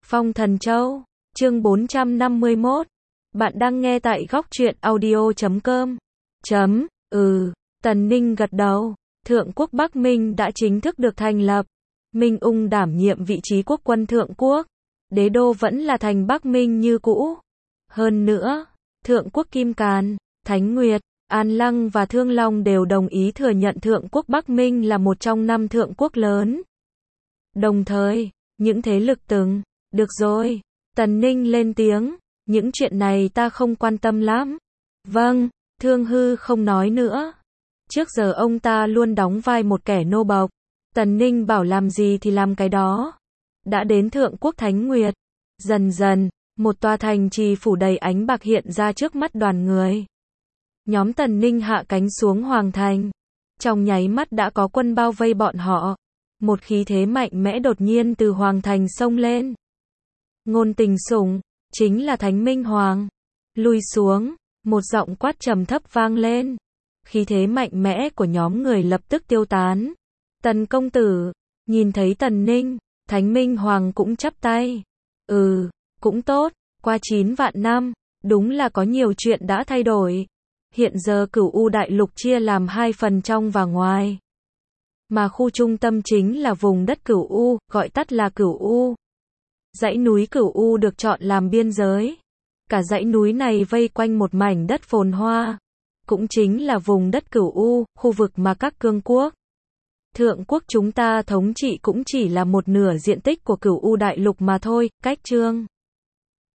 Phong Thần Châu, chương 451. Bạn đang nghe tại góc truyện audio.com. Tần Ninh gật đầu. Thượng quốc Bắc Minh đã chính thức được thành lập. Minh Ung đảm nhiệm vị trí quốc quân thượng quốc. Đế đô vẫn là thành Bắc Minh như cũ. Hơn nữa, Thượng quốc Kim Càn, Thánh Nguyệt, An Lăng và Thương Long đều đồng ý thừa nhận Thượng quốc Bắc Minh là một trong 5 thượng quốc lớn. Đồng thời, những thế lực từng, được rồi, Tần Ninh lên tiếng, những chuyện này ta không quan tâm lắm. Vâng, Thương Hư không nói nữa. Trước giờ ông ta luôn đóng vai một kẻ nô bộc. Tần Ninh bảo làm gì thì làm cái đó. Đã đến Thượng quốc Thánh Nguyệt. Dần dần, một tòa thành trì phủ đầy ánh bạc hiện ra trước mắt đoàn người. Nhóm Tần Ninh hạ cánh xuống Hoàng Thành. Trong nháy mắt đã có quân bao vây bọn họ. Một khí thế mạnh mẽ đột nhiên từ Hoàng Thành xông lên. Ngôn Tình Sủng, chính là Thánh Minh Hoàng. Lui xuống, một giọng quát trầm thấp vang lên. Khí thế mạnh mẽ của nhóm người lập tức tiêu tán. Tần công tử, nhìn thấy Tần Ninh, Thánh Minh Hoàng cũng chắp tay. Cũng tốt, qua 9 vạn năm, đúng là có nhiều chuyện đã thay đổi. Hiện giờ Cửu U Đại Lục chia làm 2 phần trong và ngoài. Mà khu trung tâm chính là vùng đất Cửu U, gọi tắt là Cửu U. Dãy núi Cửu U được chọn làm biên giới. Cả dãy núi này vây quanh một mảnh đất phồn hoa. Cũng chính là vùng đất Cửu U, khu vực mà các cương quốc, thượng quốc chúng ta thống trị cũng chỉ là một nửa diện tích của Cửu U Đại Lục mà thôi. Cách chương